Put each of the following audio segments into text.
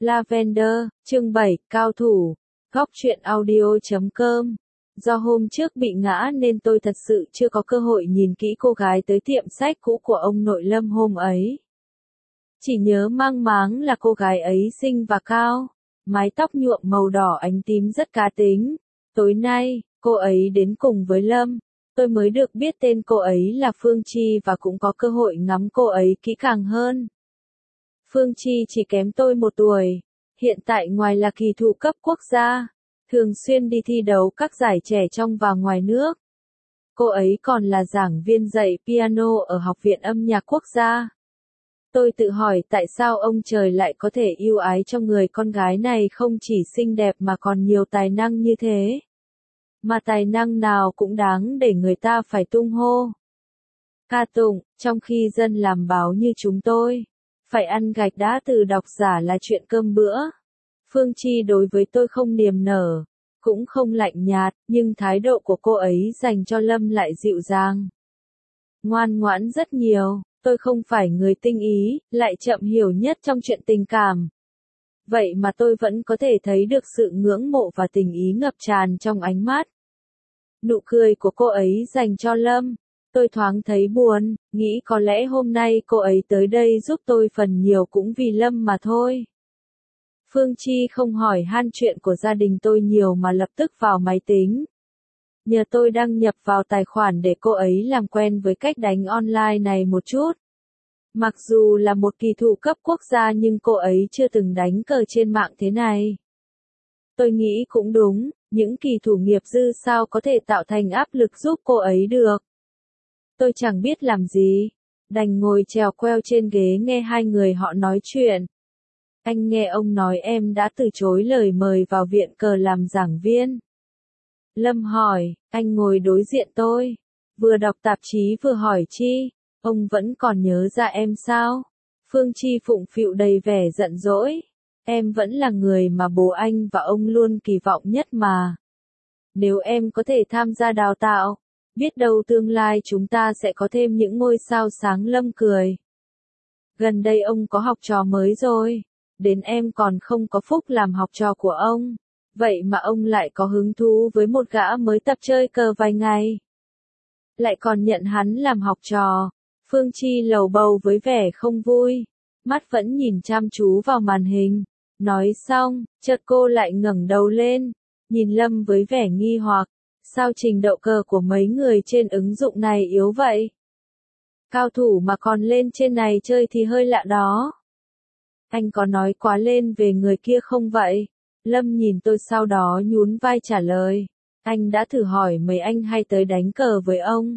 Lavender, chương 7, cao thủ, góc truyện audio.com. Do hôm trước bị ngã nên tôi thật sự chưa có cơ hội nhìn kỹ cô gái tới tiệm sách cũ của ông nội Lâm hôm ấy. Chỉ nhớ mang máng là cô gái ấy xinh và cao, mái tóc nhuộm màu đỏ ánh tím rất cá tính. Tối nay, cô ấy đến cùng với Lâm. Tôi mới được biết tên cô ấy là Phương Chi và cũng có cơ hội ngắm cô ấy kỹ càng hơn. Phương Chi chỉ kém tôi 1 tuổi. Hiện tại ngoài là kỳ thủ cấp quốc gia, thường xuyên đi thi đấu các giải trẻ trong và ngoài nước. Cô ấy còn là giảng viên dạy piano ở Học viện Âm nhạc Quốc gia. Tôi tự hỏi tại sao ông trời lại có thể ưu ái cho người con gái này không chỉ xinh đẹp mà còn nhiều tài năng như thế. Mà tài năng nào cũng đáng để người ta phải tung hô, ca tụng, trong khi dân làm báo như chúng tôi phải ăn gạch đá từ độc giả là chuyện cơm bữa. Phương Chi đối với tôi không niềm nở, cũng không lạnh nhạt, nhưng thái độ của cô ấy dành cho Lâm lại dịu dàng, ngoan ngoãn rất nhiều. Tôi không phải người tinh ý, lại chậm hiểu nhất trong chuyện tình cảm. Vậy mà tôi vẫn có thể thấy được sự ngưỡng mộ và tình ý ngập tràn trong ánh mắt. Nụ cười của cô ấy dành cho Lâm. Tôi thoáng thấy buồn, nghĩ có lẽ hôm nay cô ấy tới đây giúp tôi phần nhiều cũng vì Lâm mà thôi. Phương Chi không hỏi han chuyện của gia đình tôi nhiều mà lập tức vào máy tính. Nhờ tôi đăng nhập vào tài khoản để cô ấy làm quen với cách đánh online này một chút. Mặc dù là một kỳ thủ cấp quốc gia nhưng cô ấy chưa từng đánh cờ trên mạng thế này. Tôi nghĩ cũng đúng, những kỳ thủ nghiệp dư sao có thể tạo thành áp lực giúp cô ấy được. Tôi chẳng biết làm gì, đành ngồi chèo queo trên ghế nghe hai người họ nói chuyện. Anh nghe ông nói em đã từ chối lời mời vào viện cờ làm giảng viên. Lâm hỏi, anh ngồi đối diện tôi, vừa đọc tạp chí vừa hỏi Chi, ông vẫn còn nhớ ra em sao? Phương Chi phụng phịu đầy vẻ giận dỗi, em vẫn là người mà bố anh và ông luôn kỳ vọng nhất mà. Nếu em có thể tham gia đào tạo, biết đâu tương lai chúng ta sẽ có thêm những ngôi sao sáng. Lâm cười. Gần đây ông có học trò mới rồi, đến em còn không có phúc làm học trò của ông. Vậy mà ông lại có hứng thú với một gã mới tập chơi cờ vài ngày. Lại còn nhận hắn làm học trò. Phương Chi lầu bầu với vẻ không vui, mắt vẫn nhìn chăm chú vào màn hình. Nói xong, chợt cô lại ngẩng đầu lên, nhìn Lâm với vẻ nghi hoặc. Sao trình độ cờ của mấy người trên ứng dụng này yếu vậy? Cao thủ mà còn lên trên này chơi thì hơi lạ đó. Anh có nói quá lên về người kia không vậy? Lâm nhìn tôi sau đó nhún vai trả lời. Anh đã thử hỏi mấy anh hay tới đánh cờ với ông.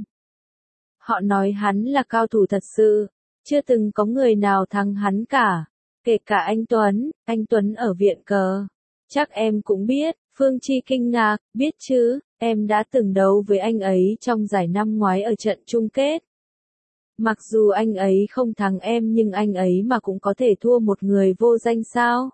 Họ nói hắn là cao thủ thật sự, chưa từng có người nào thắng hắn cả, kể cả anh Tuấn ở viện cờ. Chắc em cũng biết. Phương Chi kinh ngạc, biết chứ, em đã từng đấu với anh ấy trong giải năm ngoái ở trận chung kết. Mặc dù anh ấy không thắng em nhưng anh ấy mà cũng có thể thua một người vô danh sao?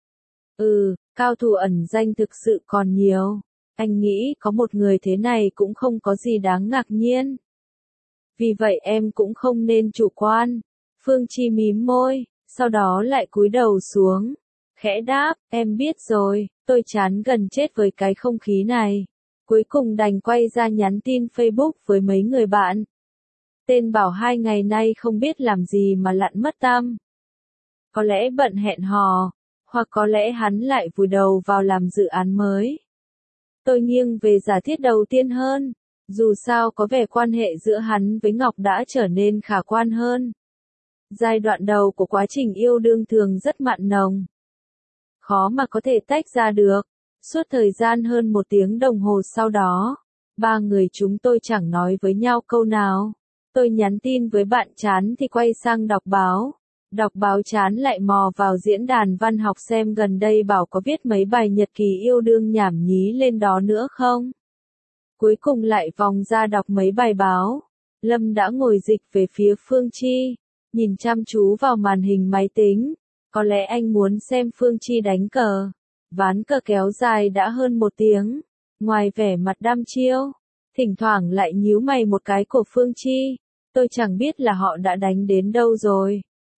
Cao thủ ẩn danh thực sự còn nhiều. Anh nghĩ có một người thế này cũng không có gì đáng ngạc nhiên. Vì vậy em cũng không nên chủ quan. Phương Chi mím môi, sau đó lại cúi đầu xuống. Khẽ đáp, em biết rồi, tôi chán gần chết với cái không khí này. Cuối cùng đành quay ra nhắn tin Facebook với mấy người bạn. Tên bảo 2 ngày nay không biết làm gì mà lặn mất tăm. Có lẽ bận hẹn hò, hoặc có lẽ hắn lại vùi đầu vào làm dự án mới. Tôi nghiêng về giả thiết đầu tiên hơn, dù sao có vẻ quan hệ giữa hắn với Ngọc đã trở nên khả quan hơn. Giai đoạn đầu của quá trình yêu đương thường rất mặn nồng, khó mà có thể tách ra được. Suốt thời gian hơn 1 tiếng đồng hồ sau đó, 3 người chúng tôi chẳng nói với nhau câu nào. Tôi nhắn tin với bạn chán thì quay sang đọc báo. Đọc báo chán lại mò vào diễn đàn văn học xem gần đây bảo có viết mấy bài nhật ký yêu đương nhảm nhí lên đó nữa không. Cuối cùng lại vòng ra đọc mấy bài báo. Lâm đã ngồi dịch về phía Phương Chi, nhìn chăm chú vào màn hình máy tính. Có lẽ anh muốn xem Phương Chi đánh cờ. Ván cờ kéo dài đã hơn 1 tiếng. Ngoài vẻ mặt đăm chiêu, thỉnh thoảng lại nhíu mày một cái của Phương Chi. Tôi chẳng biết là họ đã đánh đến đâu rồi.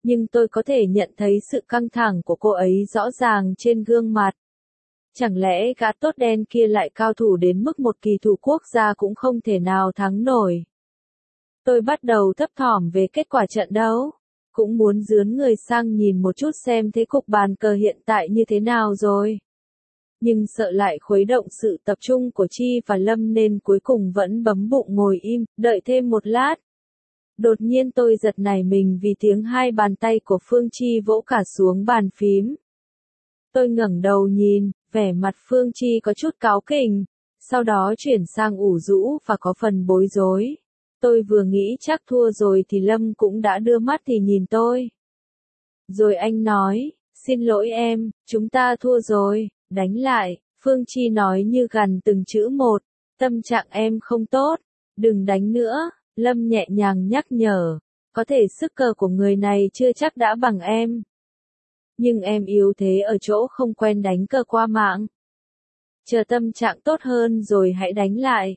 Nhưng tôi có thể nhận thấy sự căng thẳng của cô ấy rõ ràng trên gương mặt. Chẳng lẽ gã tốt đen kia lại cao thủ đến mức một kỳ thủ quốc gia cũng không thể nào thắng nổi. Tôi bắt đầu thấp thỏm về kết quả trận đấu. Cũng muốn dướn người sang nhìn một chút xem thế cục bàn cờ hiện tại như thế nào rồi. Nhưng sợ lại khuấy động sự tập trung của Chi và Lâm nên cuối cùng vẫn bấm bụng ngồi im, đợi thêm một lát. Đột nhiên tôi giật nảy mình vì tiếng hai bàn tay của Phương Chi vỗ cả xuống bàn phím. Tôi ngẩng đầu nhìn, vẻ mặt Phương Chi có chút cáu kỉnh, sau đó chuyển sang ủ rũ và có phần bối rối. Tôi vừa nghĩ chắc thua rồi thì Lâm cũng đã đưa mắt thì nhìn tôi. Rồi anh nói, xin lỗi em, chúng ta thua rồi, đánh lại. Phương Chi nói như gằn từng chữ một, tâm trạng em không tốt, đừng đánh nữa. Lâm nhẹ nhàng nhắc nhở, có thể sức cờ của người này chưa chắc đã bằng em. Nhưng em yếu thế ở chỗ không quen đánh cờ qua mạng. Chờ tâm trạng tốt hơn rồi hãy đánh lại.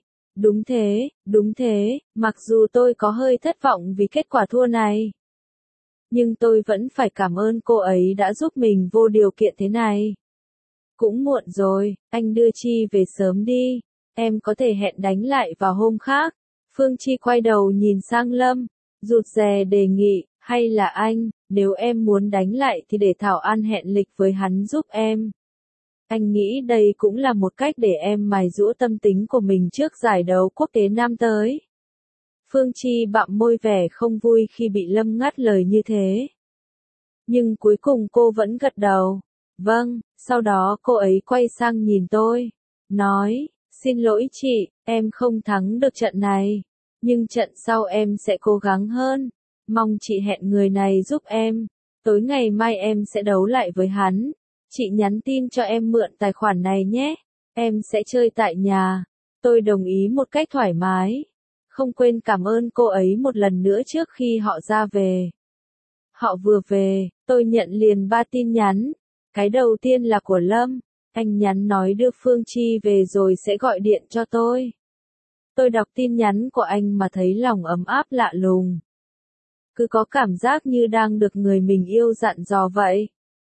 Đúng thế, mặc dù tôi có hơi thất vọng vì kết quả thua này. Nhưng tôi vẫn phải cảm ơn cô ấy đã giúp mình vô điều kiện thế này. Cũng muộn rồi, anh đưa Chi về sớm đi, em có thể hẹn đánh lại vào hôm khác. Phương Chi quay đầu nhìn sang Lâm, rụt rè đề nghị, hay là anh, nếu em muốn đánh lại thì để Thảo An hẹn lịch với hắn giúp em. Anh nghĩ đây cũng là một cách để em mài giũa tâm tính của mình trước giải đấu quốc tế năm tới. Phương Chi bặm môi vẻ không vui khi bị Lâm ngắt lời như thế. Nhưng cuối cùng cô vẫn gật đầu. Vâng, sau đó cô ấy quay sang nhìn tôi, nói, xin lỗi chị, em không thắng được trận này. Nhưng trận sau em sẽ cố gắng hơn. Mong chị hẹn người này giúp em. Tối ngày mai em sẽ đấu lại với hắn. Chị nhắn tin cho em mượn tài khoản này nhé. Em sẽ chơi tại nhà. Tôi đồng ý một cách thoải mái. Không quên cảm ơn cô ấy một lần nữa trước khi họ ra về. Họ vừa về, tôi nhận liền 3 tin nhắn. Cái đầu tiên là của Lâm. Anh nhắn nói đưa Phương Chi về rồi sẽ gọi điện cho tôi. Tôi đọc tin nhắn của anh mà thấy lòng ấm áp lạ lùng. Cứ có cảm giác như đang được người mình yêu dặn dò vậy.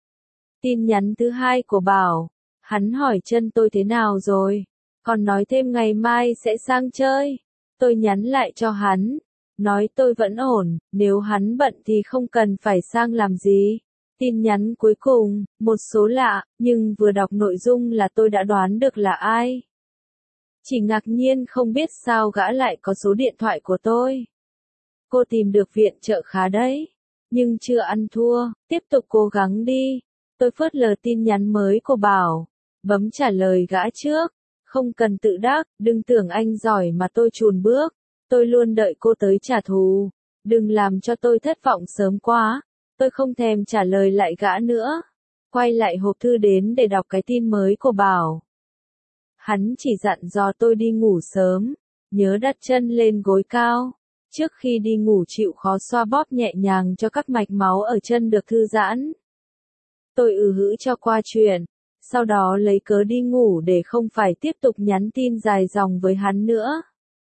Tin nhắn thứ hai của Bảo. Hắn hỏi chân tôi thế nào rồi. Còn nói thêm ngày mai sẽ sang chơi. Tôi nhắn lại cho hắn. Nói tôi vẫn ổn, nếu hắn bận thì không cần phải sang làm gì. Tin nhắn cuối cùng, một số lạ, nhưng vừa đọc nội dung là tôi đã đoán được là ai. Chỉ ngạc nhiên không biết sao gã lại có số điện thoại của tôi. Cô tìm được viện trợ khá đấy. Nhưng chưa ăn thua, tiếp tục cố gắng đi. Tôi phớt lờ tin nhắn mới của Bảo. Bấm trả lời gã trước. Không cần tự đắc, đừng tưởng anh giỏi mà tôi chùn bước. Tôi luôn đợi cô tới trả thù. Đừng làm cho tôi thất vọng sớm quá. Tôi không thèm trả lời lại gã nữa. Quay lại hộp thư đến để đọc cái tin mới của Bảo. Hắn chỉ dặn dò tôi đi ngủ sớm. Nhớ đặt chân lên gối cao. Trước khi đi ngủ chịu khó xoa bóp nhẹ nhàng cho các mạch máu ở chân được thư giãn. Tôi hữ cho qua chuyện. Sau đó lấy cớ đi ngủ để không phải tiếp tục nhắn tin dài dòng với hắn nữa.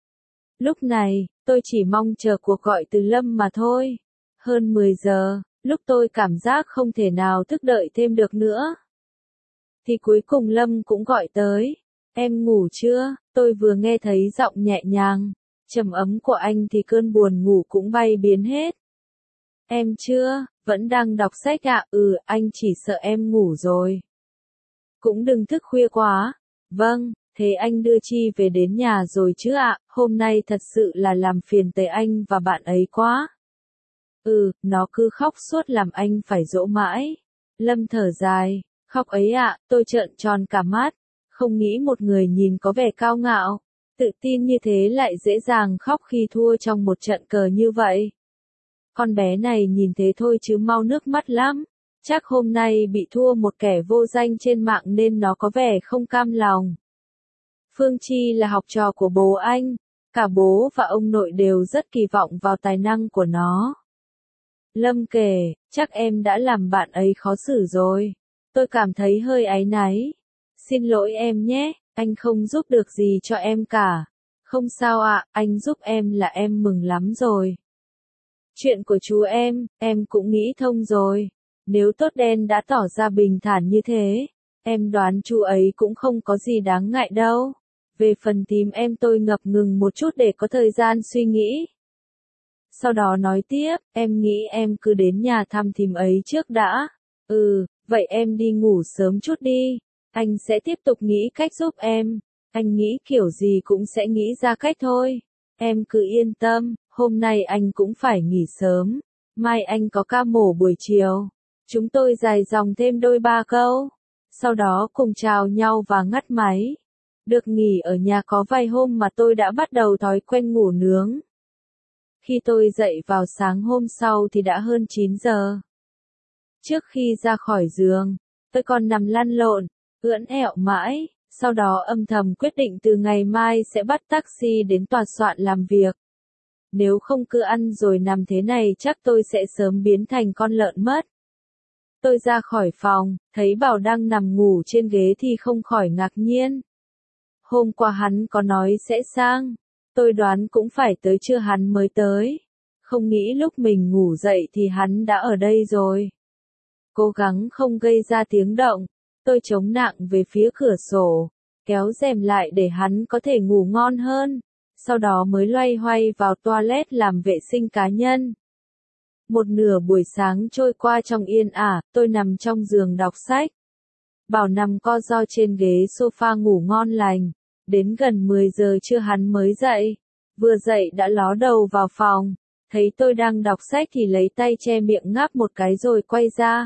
Lúc này, tôi chỉ mong chờ cuộc gọi từ Lâm mà thôi. Hơn 10 giờ, lúc tôi cảm giác không thể nào thức đợi thêm được nữa. Thì cuối cùng Lâm cũng gọi tới. Em ngủ chưa? Tôi vừa nghe thấy giọng nhẹ nhàng, trầm ấm của anh thì cơn buồn ngủ cũng bay biến hết. Em chưa, vẫn đang đọc sách ạ. Anh chỉ sợ em ngủ rồi. Cũng đừng thức khuya quá. Vâng, thế anh đưa Chi về đến nhà rồi chứ ạ, hôm nay thật sự là làm phiền tới anh và bạn ấy quá. Nó cứ khóc suốt làm anh phải dỗ mãi. Lâm thở dài, khóc ấy ạ, tôi trợn tròn cả mắt, không nghĩ một người nhìn có vẻ cao ngạo, tự tin như thế lại dễ dàng khóc khi thua trong một trận cờ như vậy. Con bé này nhìn thế thôi chứ mau nước mắt lắm. Chắc hôm nay bị thua một kẻ vô danh trên mạng nên nó có vẻ không cam lòng. Phương Chi là học trò của bố anh, cả bố và ông nội đều rất kỳ vọng vào tài năng của nó. Lâm kể, chắc em đã làm bạn ấy khó xử rồi. Tôi cảm thấy hơi áy náy. Xin lỗi em nhé, anh không giúp được gì cho em cả. Không sao ạ, anh giúp em là em mừng lắm rồi. Chuyện của chú em cũng nghĩ thông rồi. Nếu Tốt Đen đã tỏ ra bình thản như thế, em đoán chú ấy cũng không có gì đáng ngại đâu. Về phần Tím tôi ngập ngừng một chút để có thời gian suy nghĩ. Sau đó nói tiếp, em nghĩ em cứ đến nhà thăm Thím ấy trước đã. Vậy em đi ngủ sớm chút đi. Anh sẽ tiếp tục nghĩ cách giúp em. Anh nghĩ kiểu gì cũng sẽ nghĩ ra cách thôi. Em cứ yên tâm, hôm nay anh cũng phải nghỉ sớm. Mai anh có ca mổ buổi chiều. Chúng tôi dài dòng thêm đôi ba câu. Sau đó cùng chào nhau và ngắt máy. Được nghỉ ở nhà có vài hôm mà tôi đã bắt đầu thói quen ngủ nướng. Khi tôi dậy vào sáng hôm sau thì đã hơn 9 giờ. Trước khi ra khỏi giường, tôi còn nằm lăn lộn, ưỡn ẹo mãi, sau đó âm thầm quyết định từ ngày mai sẽ bắt taxi đến tòa soạn làm việc. Nếu không cứ ăn rồi nằm thế này chắc tôi sẽ sớm biến thành con lợn mất. Tôi ra khỏi phòng, thấy Bảo đang nằm ngủ trên ghế thì không khỏi ngạc nhiên. Hôm qua hắn có nói sẽ sang, tôi đoán cũng phải tới trưa hắn mới tới. Không nghĩ lúc mình ngủ dậy thì hắn đã ở đây rồi. Cố gắng không gây ra tiếng động, tôi chống nặng về phía cửa sổ, kéo rèm lại để hắn có thể ngủ ngon hơn, sau đó mới loay hoay vào toilet làm vệ sinh cá nhân. Một nửa buổi sáng trôi qua trong yên ả, tôi nằm trong giường đọc sách. Bảo nằm co ro trên ghế sofa ngủ ngon lành, đến gần 10 giờ trưa hắn mới dậy, vừa dậy đã ló đầu vào phòng, thấy tôi đang đọc sách thì lấy tay che miệng ngáp một cái rồi quay ra.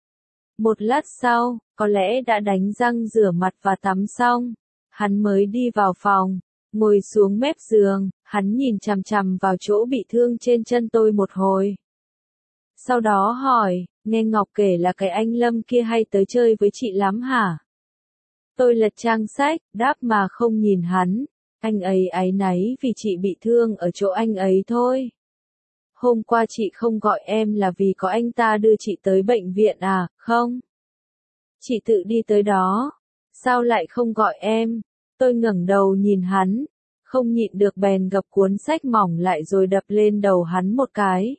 Một lát sau, có lẽ đã đánh răng rửa mặt và tắm xong, hắn mới đi vào phòng, ngồi xuống mép giường, hắn nhìn chằm chằm vào chỗ bị thương trên chân tôi một hồi. Sau đó hỏi, nghe Ngọc kể là cái anh Lâm kia hay tới chơi với chị lắm hả? Tôi lật trang sách, đáp mà không nhìn hắn, anh ấy áy náy vì chị bị thương ở chỗ anh ấy thôi. Hôm qua chị không gọi em là vì có anh ta đưa chị tới bệnh viện à, không? Chị tự đi tới đó. Sao lại không gọi em? Tôi ngẩng đầu nhìn hắn, không nhịn được bèn gập cuốn sách mỏng lại rồi đập lên đầu hắn một cái.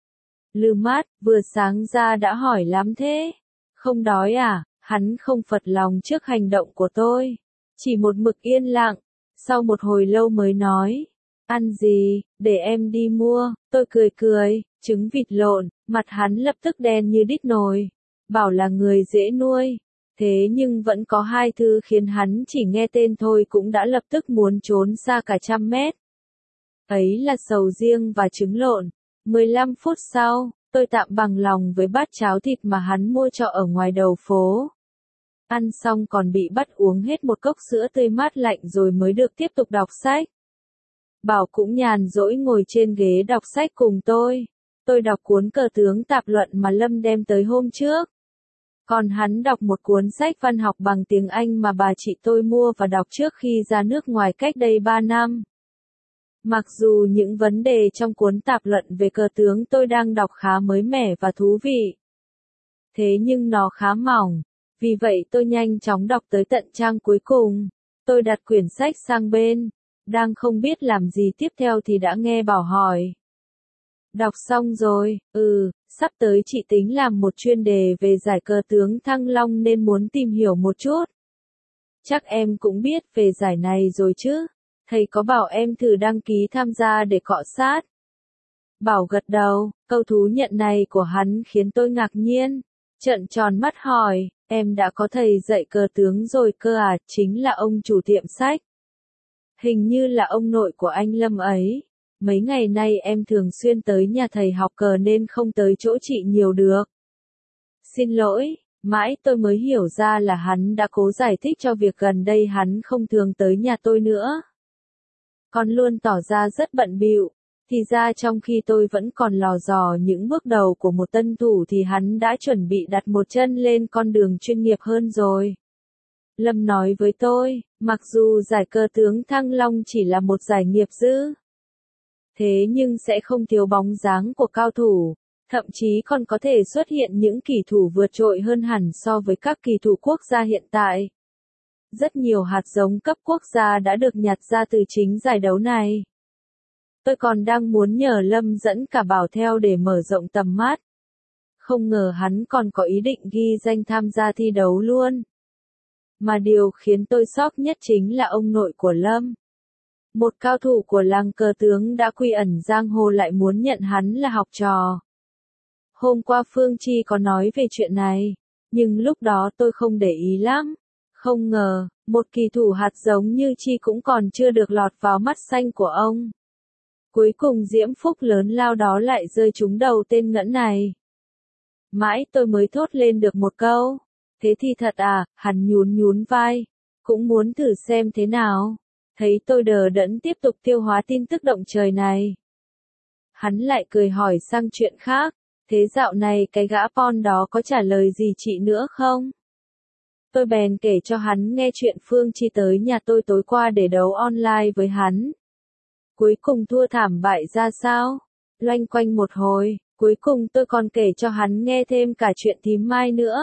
Lư mát, vừa sáng ra đã hỏi lắm thế. Không đói à? Hắn không phật lòng trước hành động của tôi. Chỉ một mực yên lặng, sau một hồi lâu mới nói. Ăn gì, để em đi mua. Tôi cười cười, trứng vịt lộn, mặt hắn lập tức đen như đít nồi. Bảo là người dễ nuôi. Thế nhưng vẫn có hai thứ khiến hắn chỉ nghe tên thôi cũng đã lập tức muốn trốn xa cả 100 mét. Ấy là sầu riêng và trứng lộn. 15 phút sau, tôi tạm bằng lòng với bát cháo thịt mà hắn mua cho ở ngoài đầu phố. Ăn xong còn bị bắt uống hết một cốc sữa tươi mát lạnh rồi mới được tiếp tục đọc sách. Bảo cũng nhàn rỗi ngồi trên ghế đọc sách cùng tôi. Tôi đọc cuốn Cờ tướng tạp luận mà Lâm đem tới hôm trước. Còn hắn đọc một cuốn sách văn học bằng tiếng Anh mà bà chị tôi mua và đọc trước khi ra nước ngoài cách đây 3 năm. Mặc dù những vấn đề trong cuốn tạp luận về cờ tướng tôi đang đọc khá mới mẻ và thú vị. Thế nhưng nó khá mỏng, vì vậy tôi nhanh chóng đọc tới tận trang cuối cùng. Tôi đặt quyển sách sang bên, đang không biết làm gì tiếp theo thì đã nghe Bảo hỏi. Đọc xong rồi, sắp tới chị tính làm một chuyên đề về giải cờ tướng Thăng Long nên muốn tìm hiểu một chút. Chắc em cũng biết về giải này rồi chứ, thầy có bảo em thử đăng ký tham gia để cọ sát. Bảo gật đầu, câu thú nhận này của hắn khiến tôi ngạc nhiên, trợn tròn mắt hỏi, em đã có thầy dạy cờ tướng rồi cơ à, chính là ông chủ tiệm sách. Hình như là ông nội của anh Lâm ấy. Mấy ngày nay em thường xuyên tới nhà thầy học cờ nên không tới chỗ chị nhiều được. Xin lỗi, mãi tôi mới hiểu ra là hắn đã cố giải thích cho việc gần đây hắn không thường tới nhà tôi nữa. Còn luôn tỏ ra rất bận bịu, thì ra trong khi tôi vẫn còn lò dò những bước đầu của một tân thủ thì hắn đã chuẩn bị đặt một chân lên con đường chuyên nghiệp hơn rồi. Lâm nói với tôi, mặc dù giải cờ tướng Thăng Long chỉ là một giải nghiệp dư, thế nhưng sẽ không thiếu bóng dáng của cao thủ, thậm chí còn có thể xuất hiện những kỳ thủ vượt trội hơn hẳn so với các kỳ thủ quốc gia hiện tại. Rất nhiều hạt giống cấp quốc gia đã được nhặt ra từ chính giải đấu này. Tôi còn đang muốn nhờ Lâm dẫn cả Bảo theo để mở rộng tầm mắt. Không ngờ hắn còn có ý định ghi danh tham gia thi đấu luôn. Mà điều khiến tôi sốc nhất chính là ông nội của Lâm. Một cao thủ của làng cờ tướng đã quy ẩn giang hồ lại muốn nhận hắn là học trò. Hôm qua Phương Chi có nói về chuyện này, nhưng lúc đó tôi không để ý lắm. Không ngờ, một kỳ thủ hạt giống như Chi cũng còn chưa được lọt vào mắt xanh của ông. Cuối cùng diễm phúc lớn lao đó lại rơi trúng đầu tên ngẫn này. Mãi tôi mới thốt lên được một câu. Thế thì thật à, hắn nhún nhún vai. Cũng muốn thử xem thế nào. Thấy tôi đờ đẫn tiếp tục tiêu hóa tin tức động trời này. Hắn lại cười hỏi sang chuyện khác. Thế dạo này cái gã Pon đó có trả lời gì chị nữa không? Tôi bèn kể cho hắn nghe chuyện Phương Chi tới nhà tôi tối qua để đấu online với hắn. Cuối cùng thua thảm bại ra sao? Loanh quanh một hồi, cuối cùng tôi còn kể cho hắn nghe thêm cả chuyện thím Mai nữa.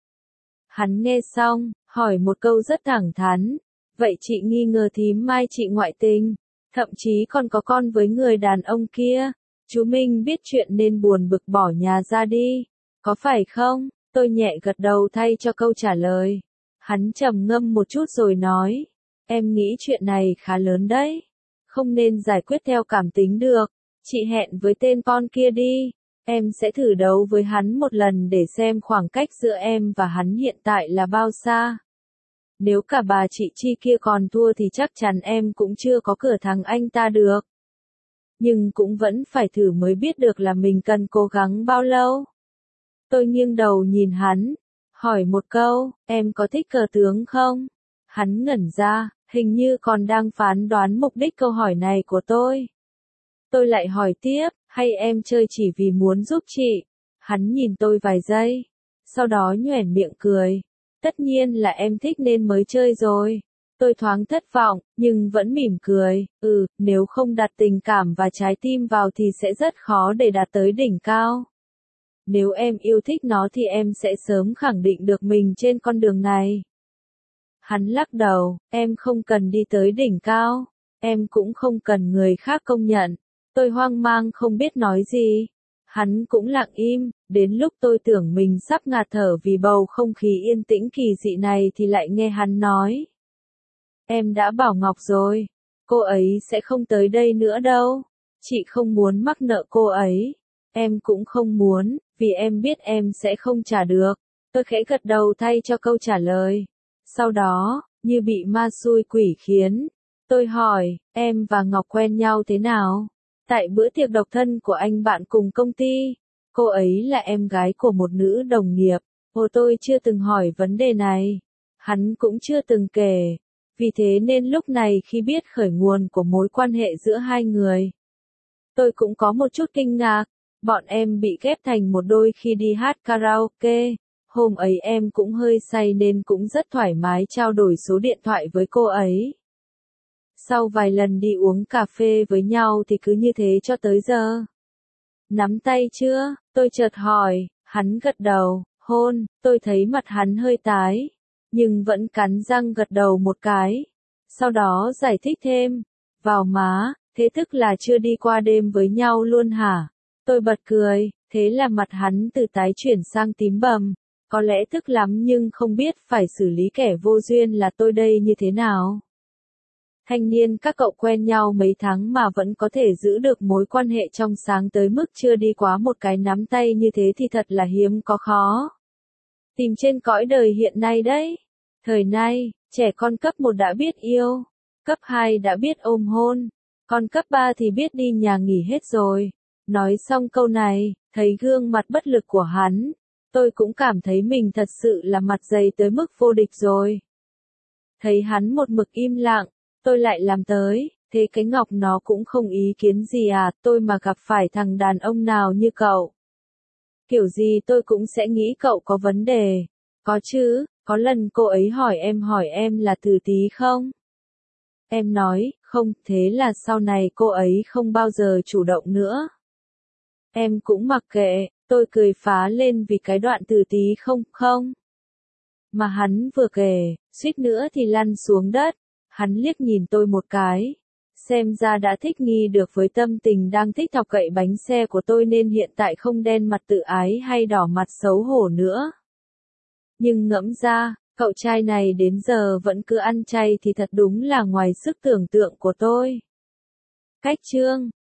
Hắn nghe xong, hỏi một câu rất thẳng thắn. Vậy chị nghi ngờ thím Mai chị ngoại tình, thậm chí còn có con với người đàn ông kia. Chú Minh biết chuyện nên buồn bực bỏ nhà ra đi. Có phải không? Tôi nhẹ gật đầu thay cho câu trả lời. Hắn trầm ngâm một chút rồi nói. Em nghĩ chuyện này khá lớn đấy. Không nên giải quyết theo cảm tính được. Chị hẹn với tên con kia đi. Em sẽ thử đấu với hắn một lần để xem khoảng cách giữa em và hắn hiện tại là bao xa. Nếu cả bà chị Chi kia còn thua thì chắc chắn em cũng chưa có cửa thắng anh ta được. Nhưng cũng vẫn phải thử mới biết được là mình cần cố gắng bao lâu. Tôi nghiêng đầu nhìn hắn, hỏi một câu, em có thích cờ tướng không? Hắn ngẩn ra, hình như còn đang phán đoán mục đích câu hỏi này của tôi. Tôi lại hỏi tiếp, hay em chơi chỉ vì muốn giúp chị? Hắn nhìn tôi vài giây, sau đó nhoẻn miệng cười. Tất nhiên là em thích nên mới chơi rồi. Tôi thoáng thất vọng, nhưng vẫn mỉm cười. Nếu không đặt tình cảm và trái tim vào thì sẽ rất khó để đạt tới đỉnh cao. Nếu em yêu thích nó thì em sẽ sớm khẳng định được mình trên con đường này. Hắn lắc đầu, em không cần đi tới đỉnh cao. Em cũng không cần người khác công nhận. Tôi hoang mang không biết nói gì. Hắn cũng lặng im, đến lúc tôi tưởng mình sắp ngạt thở vì bầu không khí yên tĩnh kỳ dị này thì lại nghe hắn nói. Em đã bảo Ngọc rồi, cô ấy sẽ không tới đây nữa đâu. Chị không muốn mắc nợ cô ấy. Em cũng không muốn, vì em biết em sẽ không trả được. Tôi khẽ gật đầu thay cho câu trả lời. Sau đó, như bị ma xui quỷ khiến, tôi hỏi, em và Ngọc quen nhau thế nào? Tại bữa tiệc độc thân của anh bạn cùng công ty, cô ấy là em gái của một nữ đồng nghiệp. Tôi chưa từng hỏi vấn đề này. Hắn cũng chưa từng kể. Vì thế nên lúc này khi biết khởi nguồn của mối quan hệ giữa hai người, tôi cũng có một chút kinh ngạc. Bọn em bị ghép thành một đôi khi đi hát karaoke. Hôm ấy em cũng hơi say nên cũng rất thoải mái trao đổi số điện thoại với cô ấy. Sau vài lần đi uống cà phê với nhau thì cứ như thế cho tới giờ. Nắm tay chưa? Tôi chợt hỏi. Hắn gật đầu. Hôn. Tôi thấy mặt hắn hơi tái, nhưng vẫn cắn răng gật đầu một cái. Sau đó giải thích thêm. Vào má, thế tức là chưa đi qua đêm với nhau luôn hả? Tôi bật cười, thế là mặt hắn từ tái chuyển sang tím bầm. Có lẽ tức lắm nhưng không biết phải xử lý kẻ vô duyên là tôi đây như thế nào. Thanh niên các cậu quen nhau mấy tháng mà vẫn có thể giữ được mối quan hệ trong sáng tới mức chưa đi quá một cái nắm tay như thế thì thật là hiếm có khó. Tìm trên cõi đời hiện nay đấy. Thời nay, trẻ con cấp 1 đã biết yêu, cấp 2 đã biết ôm hôn, còn cấp 3 thì biết đi nhà nghỉ hết rồi. Nói xong câu này, thấy gương mặt bất lực của hắn, tôi cũng cảm thấy mình thật sự là mặt dày tới mức vô địch rồi. Thấy hắn một mực im lặng, tôi lại làm tới, thế cái Ngọc nó cũng không ý kiến gì à, tôi mà gặp phải thằng đàn ông nào như cậu. Kiểu gì tôi cũng sẽ nghĩ cậu có vấn đề. Có chứ, có lần cô ấy hỏi em là Từ Tí không? Em nói, không, thế là sau này cô ấy không bao giờ chủ động nữa. Em cũng mặc kệ, tôi cười phá lên vì cái đoạn Từ Tí không. Mà hắn vừa kể, suýt nữa thì lăn xuống đất. Hắn liếc nhìn tôi một cái. Xem ra đã thích nghi được với tâm tình đang thích thọc cậy bánh xe của tôi nên hiện tại không đen mặt tự ái hay đỏ mặt xấu hổ nữa. Nhưng ngẫm ra, cậu trai này đến giờ vẫn cứ ăn chay thì thật đúng là ngoài sức tưởng tượng của tôi. Cách chương